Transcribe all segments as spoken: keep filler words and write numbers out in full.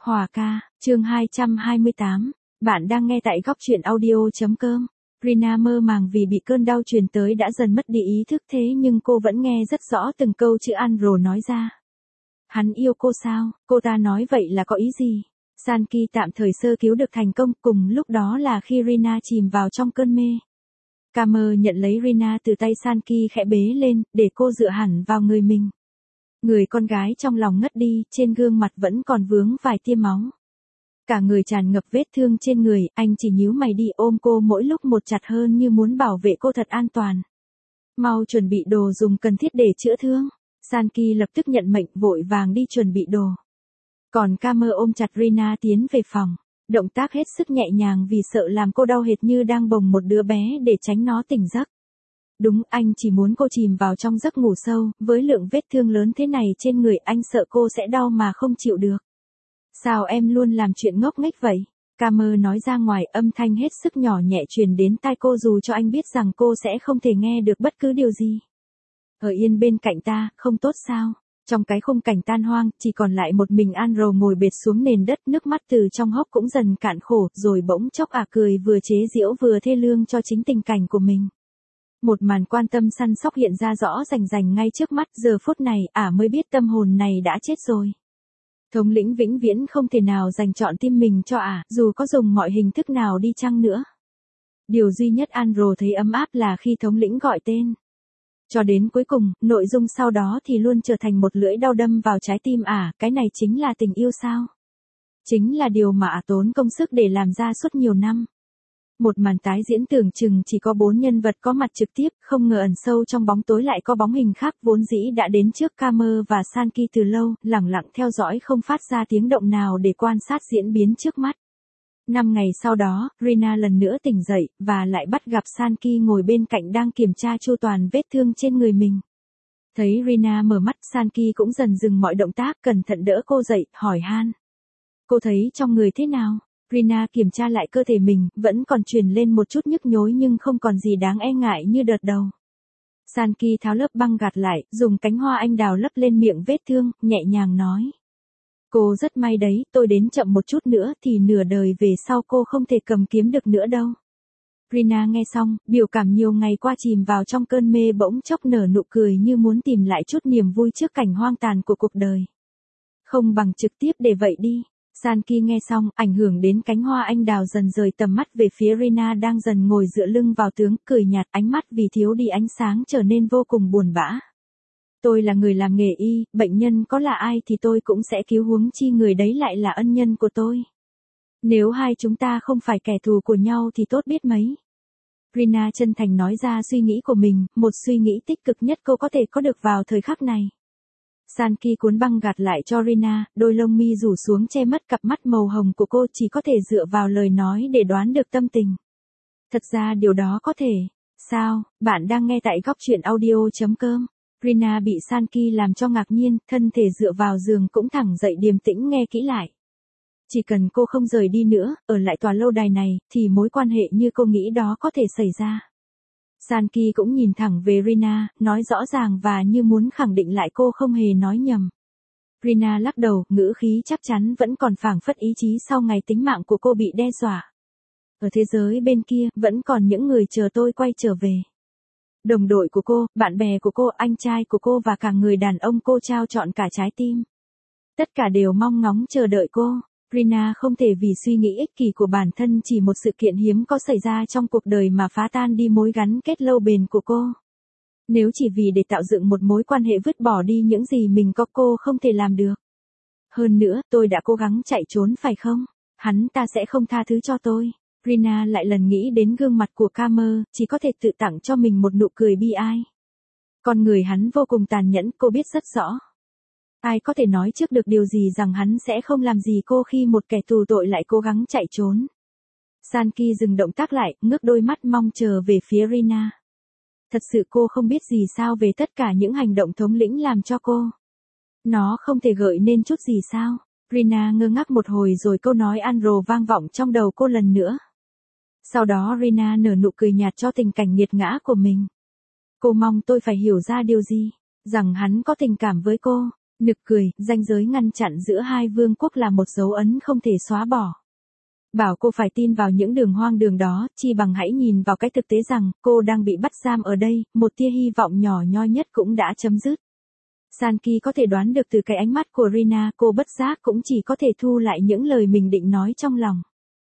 Hòa ca, chương hai trăm hai mươi tám. Bạn đang nghe tại góc truyện audio.com. Rina mơ màng vì bị cơn đau truyền tới đã dần mất đi ý thức, thế nhưng cô vẫn nghe rất rõ từng câu chữ Andrew nói ra. Hắn yêu cô sao? Cô ta nói vậy là có ý gì? Sanki tạm thời sơ cứu được thành công, cùng lúc đó là khi Rina chìm vào trong cơn mê. Kamer nhận lấy Rina từ tay Sanki khẽ bế lên, để cô dựa hẳn vào người mình. Người con gái trong lòng ngất đi, trên gương mặt vẫn còn vướng vài tia máu. Cả người tràn ngập vết thương trên người, anh chỉ nhíu mày đi ôm cô mỗi lúc một chặt hơn như muốn bảo vệ cô thật an toàn. Mau chuẩn bị đồ dùng cần thiết để chữa thương. Sanki lập tức nhận mệnh vội vàng đi chuẩn bị đồ. Còn Kamer ôm chặt Rina tiến về phòng. Động tác hết sức nhẹ nhàng vì sợ làm cô đau hệt như đang bồng một đứa bé để tránh nó tỉnh giấc. Đúng, anh chỉ muốn cô chìm vào trong giấc ngủ sâu, với lượng vết thương lớn thế này trên người anh sợ cô sẽ đau mà không chịu được. Sao em luôn làm chuyện ngốc nghếch vậy? Kamer nói ra ngoài, âm thanh hết sức nhỏ nhẹ truyền đến tai cô dù cho anh biết rằng cô sẽ không thể nghe được bất cứ điều gì. Ở yên bên cạnh ta, không tốt sao? Trong cái khung cảnh tan hoang, chỉ còn lại một mình Andrew ngồi bệt xuống nền đất, nước mắt từ trong hốc cũng dần cạn khổ, rồi bỗng chốc ả cười vừa chế giễu vừa thê lương cho chính tình cảnh của mình. Một màn quan tâm săn sóc hiện ra rõ rành rành ngay trước mắt, giờ phút này ả mới biết tâm hồn này đã chết rồi. Thống lĩnh vĩnh viễn không thể nào dành trọn tim mình cho ả, dù có dùng mọi hình thức nào đi chăng nữa. Điều duy nhất Andrew thấy ấm áp là khi thống lĩnh gọi tên. Cho đến cuối cùng, nội dung sau đó thì luôn trở thành một lưỡi đao đâm vào trái tim ả, cái này chính là tình yêu sao? Chính là điều mà ả tốn công sức để làm ra suốt nhiều năm. Một màn tái diễn tưởng chừng chỉ có bốn nhân vật có mặt trực tiếp, không ngờ ẩn sâu trong bóng tối lại có bóng hình khác vốn dĩ đã đến trước Kamer và Sanki từ lâu, lẳng lặng theo dõi không phát ra tiếng động nào để quan sát diễn biến trước mắt. Năm ngày sau đó, Rina lần nữa tỉnh dậy, và lại bắt gặp Sanki ngồi bên cạnh đang kiểm tra chu toàn vết thương trên người mình. Thấy Rina mở mắt, Sanki cũng dần dừng mọi động tác, cẩn thận đỡ cô dậy, hỏi han. Cô thấy trong người thế nào? Rina kiểm tra lại cơ thể mình, vẫn còn truyền lên một chút nhức nhối nhưng không còn gì đáng e ngại như đợt đầu. Sanki tháo lớp băng gạt lại, dùng cánh hoa anh đào lấp lên miệng vết thương, nhẹ nhàng nói. Cô rất may đấy, tôi đến chậm một chút nữa thì nửa đời về sau cô không thể cầm kiếm được nữa đâu. Rina nghe xong, biểu cảm nhiều ngày qua chìm vào trong cơn mê bỗng chốc nở nụ cười như muốn tìm lại chút niềm vui trước cảnh hoang tàn của cuộc đời. Không bằng trực tiếp để vậy đi. Sanki nghe xong, ảnh hưởng đến cánh hoa anh đào dần rời tầm mắt về phía Rina đang dần ngồi dựa lưng vào tường, cười nhạt, ánh mắt vì thiếu đi ánh sáng trở nên vô cùng buồn bã. Tôi là người làm nghề y, bệnh nhân có là ai thì tôi cũng sẽ cứu, huống chi người đấy lại là ân nhân của tôi. Nếu hai chúng ta không phải kẻ thù của nhau thì tốt biết mấy. Rina chân thành nói ra suy nghĩ của mình, một suy nghĩ tích cực nhất cô có thể có được vào thời khắc này. Sanki cuốn băng gạt lại cho Rina, đôi lông mi rủ xuống che mất cặp mắt màu hồng của cô, chỉ có thể dựa vào lời nói để đoán được tâm tình. Thật ra điều đó có thể. Sao? Bạn đang nghe tại góc truyện audio.com. Rina bị Sanki làm cho ngạc nhiên, thân thể dựa vào giường cũng thẳng dậy điềm tĩnh nghe kỹ lại. Chỉ cần cô không rời đi nữa, ở lại tòa lâu đài này, thì mối quan hệ như cô nghĩ đó có thể xảy ra. Sanki cũng nhìn thẳng về Rina, nói rõ ràng và như muốn khẳng định lại cô không hề nói nhầm. Rina lắc đầu, ngữ khí chắc chắn vẫn còn phảng phất ý chí sau ngày tính mạng của cô bị đe dọa. Ở thế giới bên kia, vẫn còn những người chờ tôi quay trở về. Đồng đội của cô, bạn bè của cô, anh trai của cô và cả người đàn ông cô trao trọn cả trái tim. Tất cả đều mong ngóng chờ đợi cô. Rina không thể vì suy nghĩ ích kỷ của bản thân chỉ một sự kiện hiếm có xảy ra trong cuộc đời mà phá tan đi mối gắn kết lâu bền của cô. Nếu chỉ vì để tạo dựng một mối quan hệ vứt bỏ đi những gì mình có, cô không thể làm được. Hơn nữa, tôi đã cố gắng chạy trốn phải không? Hắn ta sẽ không tha thứ cho tôi. Rina lại lần nghĩ đến gương mặt của Kamer, chỉ có thể tự tặng cho mình một nụ cười bi ai. Con người hắn vô cùng tàn nhẫn, cô biết rất rõ. Ai có thể nói trước được điều gì rằng hắn sẽ không làm gì cô khi một kẻ tù tội lại cố gắng chạy trốn. Sanki dừng động tác lại, ngước đôi mắt mong chờ về phía Rina. Thật sự cô không biết gì sao về tất cả những hành động thống lĩnh làm cho cô. Nó không thể gợi nên chút gì sao? Rina ngơ ngác một hồi rồi câu nói Andrew vang vọng trong đầu cô lần nữa. Sau đó Rina nở nụ cười nhạt cho tình cảnh nghiệt ngã của mình. Cô mong tôi phải hiểu ra điều gì? Rằng hắn có tình cảm với cô. Nực cười, ranh giới ngăn chặn giữa hai vương quốc là một dấu ấn không thể xóa bỏ. Bảo cô phải tin vào những đường hoang đường đó, chi bằng hãy nhìn vào cái thực tế rằng, cô đang bị bắt giam ở đây, một tia hy vọng nhỏ nhoi nhất cũng đã chấm dứt. Sanki có thể đoán được từ cái ánh mắt của Rina, cô bất giác cũng chỉ có thể thu lại những lời mình định nói trong lòng.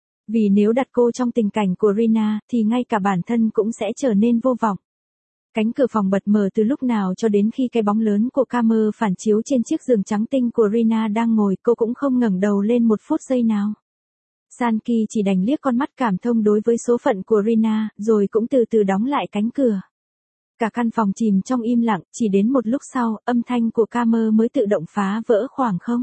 Vì nếu đặt cô trong tình cảnh của Rina, thì ngay cả bản thân cũng sẽ trở nên vô vọng. Cánh cửa phòng bật mở từ lúc nào cho đến khi cái bóng lớn của Camer phản chiếu trên chiếc giường trắng tinh của Rina đang ngồi, cô cũng không ngẩng đầu lên một phút giây nào. Sanki chỉ đành liếc con mắt cảm thông đối với số phận của Rina, rồi cũng từ từ đóng lại cánh cửa. Cả căn phòng chìm trong im lặng, chỉ đến một lúc sau, âm thanh của Camer mới tự động phá vỡ khoảng không.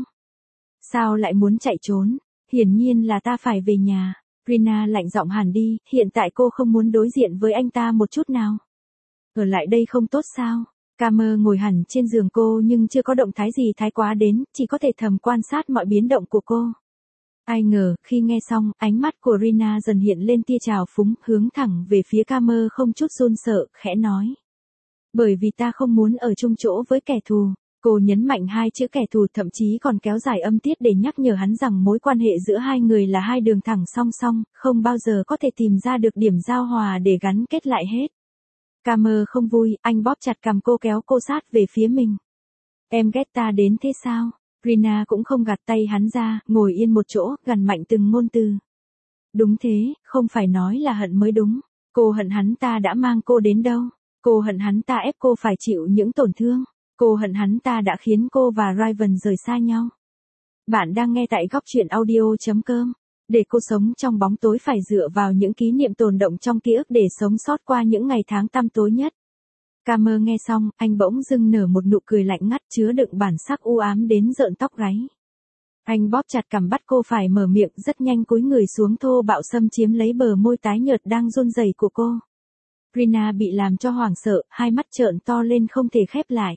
Sao lại muốn chạy trốn? Hiển nhiên là ta phải về nhà. Rina lạnh giọng hẳn đi, hiện tại cô không muốn đối diện với anh ta một chút nào. Ở lại đây không tốt sao? Camer ngồi hẳn trên giường cô nhưng chưa có động thái gì thái quá đến, chỉ có thể thầm quan sát mọi biến động của cô. Ai ngờ, khi nghe xong, ánh mắt của Rina dần hiện lên tia trào phúng, hướng thẳng về phía Camer không chút run sợ, khẽ nói. Bởi vì ta không muốn ở chung chỗ với kẻ thù. Cô nhấn mạnh hai chữ kẻ thù, thậm chí còn kéo dài âm tiết để nhắc nhở hắn rằng mối quan hệ giữa hai người là hai đường thẳng song song, không bao giờ có thể tìm ra được điểm giao hòa để gắn kết lại hết. Camer không vui, anh bóp chặt cằm cô, kéo cô sát về phía mình. Em ghét ta đến thế sao? Rina cũng không gạt tay hắn ra, ngồi yên một chỗ, gằn mạnh từng ngôn từ. Đúng thế, không phải nói là hận mới đúng. Cô hận hắn ta đã mang cô đến đâu. Cô hận hắn ta ép cô phải chịu những tổn thương. Cô hận hắn ta đã khiến cô và Raven rời xa nhau. Bạn đang nghe tại góc truyện audio chấm com. Để cô sống trong bóng tối phải dựa vào những kỷ niệm tồn động trong ký ức để sống sót qua những ngày tháng tăm tối nhất. Camer nghe xong, anh bỗng dưng nở một nụ cười lạnh ngắt chứa đựng bản sắc u ám đến rợn tóc gáy. Anh bóp chặt cằm bắt cô phải mở miệng, rất nhanh cúi người xuống thô bạo xâm chiếm lấy bờ môi tái nhợt đang run rẩy của cô. Rina bị làm cho hoảng sợ, hai mắt trợn to lên không thể khép lại.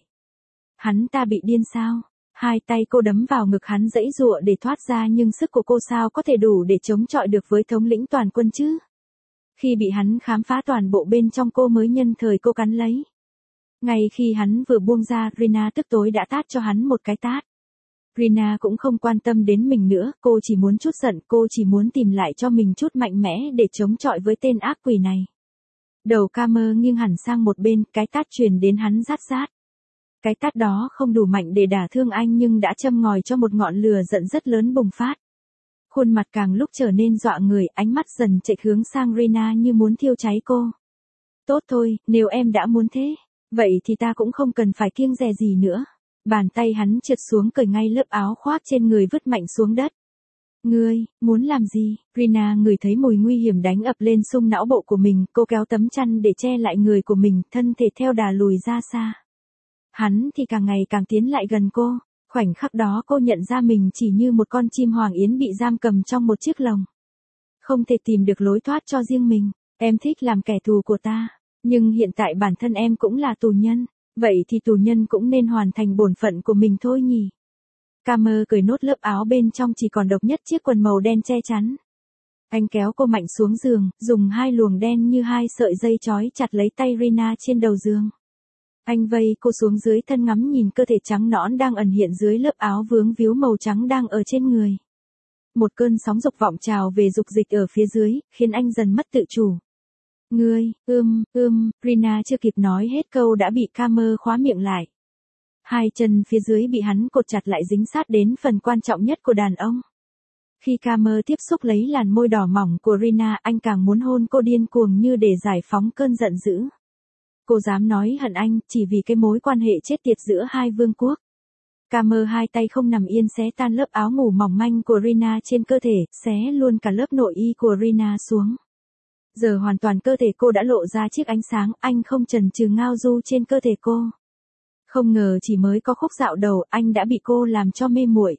Hắn ta bị điên sao? Hai tay cô đấm vào ngực hắn giãy giụa để thoát ra, nhưng sức của cô sao có thể đủ để chống chọi được với thống lĩnh toàn quân chứ? Khi bị hắn khám phá toàn bộ bên trong, cô mới nhân thời cô cắn lấy. Ngay khi hắn vừa buông ra, Rina tức tối đã tát cho hắn một cái tát. Rina cũng không quan tâm đến mình nữa, cô chỉ muốn chút giận, cô chỉ muốn tìm lại cho mình chút mạnh mẽ để chống chọi với tên ác quỷ này. Đầu Camer nghiêng hẳn sang một bên, cái tát truyền đến hắn rát rát. Cái tát đó không đủ mạnh để đả thương anh nhưng đã châm ngòi cho một ngọn lửa giận rất lớn bùng phát. Khuôn mặt càng lúc trở nên dọa người, ánh mắt dần chệch hướng sang Rina như muốn thiêu cháy cô. Tốt thôi, nếu em đã muốn thế, vậy thì ta cũng không cần phải kiêng dè gì nữa. Bàn tay hắn trượt xuống cởi ngay lớp áo khoác trên người vứt mạnh xuống đất. Ngươi, muốn làm gì? Rina ngửi thấy mùi nguy hiểm đánh ập lên xung não bộ của mình, cô kéo tấm chăn để che lại người của mình, thân thể theo đà lùi ra xa. Hắn thì càng ngày càng tiến lại gần cô, khoảnh khắc đó cô nhận ra mình chỉ như một con chim hoàng yến bị giam cầm trong một chiếc lồng. Không thể tìm được lối thoát cho riêng mình, em thích làm kẻ thù của ta, nhưng hiện tại bản thân em cũng là tù nhân, vậy thì tù nhân cũng nên hoàn thành bổn phận của mình thôi nhỉ. Camer cởi nốt lớp áo bên trong chỉ còn độc nhất chiếc quần màu đen che chắn. Anh kéo cô mạnh xuống giường, dùng hai luồng đen như hai sợi dây trói chặt lấy tay Rina trên đầu giường. Anh vây cô xuống dưới thân, ngắm nhìn cơ thể trắng nõn đang ẩn hiện dưới lớp áo vướng víu màu trắng đang ở trên người. Một cơn sóng dục vọng trào về dục dịch ở phía dưới, khiến anh dần mất tự chủ. Ngươi, ưm, ưm, Rina chưa kịp nói hết câu đã bị Camer khóa miệng lại. Hai chân phía dưới bị hắn cột chặt lại, dính sát đến phần quan trọng nhất của đàn ông. Khi Camer tiếp xúc lấy làn môi đỏ mỏng của Rina, anh càng muốn hôn cô điên cuồng như để giải phóng cơn giận dữ. Cô dám nói hận anh, chỉ vì cái mối quan hệ chết tiệt giữa hai vương quốc. Camer hai tay không nằm yên xé tan lớp áo ngủ mỏng manh của Rina trên cơ thể, xé luôn cả lớp nội y của Rina xuống. Giờ hoàn toàn cơ thể cô đã lộ ra chiếc ánh sáng, anh không chần chừ ngao du trên cơ thể cô. Không ngờ chỉ mới có khúc dạo đầu, anh đã bị cô làm cho mê muội.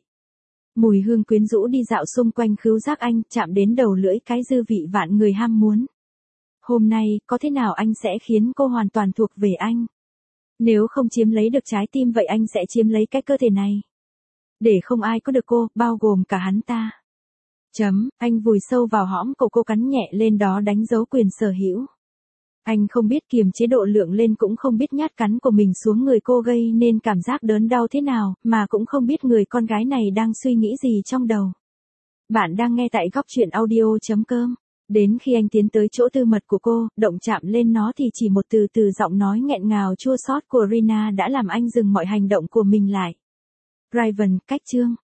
Mùi hương quyến rũ đi dạo xung quanh khứu giác anh, chạm đến đầu lưỡi cái dư vị vạn người ham muốn. Hôm nay, có thế nào anh sẽ khiến cô hoàn toàn thuộc về anh? Nếu không chiếm lấy được trái tim vậy anh sẽ chiếm lấy cái cơ thể này. Để không ai có được cô, bao gồm cả hắn ta. Chấm, anh vùi sâu vào hõm cổ cô, cắn nhẹ lên đó đánh dấu quyền sở hữu. Anh không biết kiềm chế độ lượng lên cũng không biết nhát cắn của mình xuống người cô gây nên cảm giác đớn đau thế nào, mà cũng không biết người con gái này đang suy nghĩ gì trong đầu. Bạn đang nghe tại góc chuyện audio.com. Đến khi anh tiến tới chỗ tư mật của cô, động chạm lên nó thì chỉ một từ từ giọng nói nghẹn ngào chua xót của Rina đã làm anh dừng mọi hành động của mình lại. Raven, cách chương.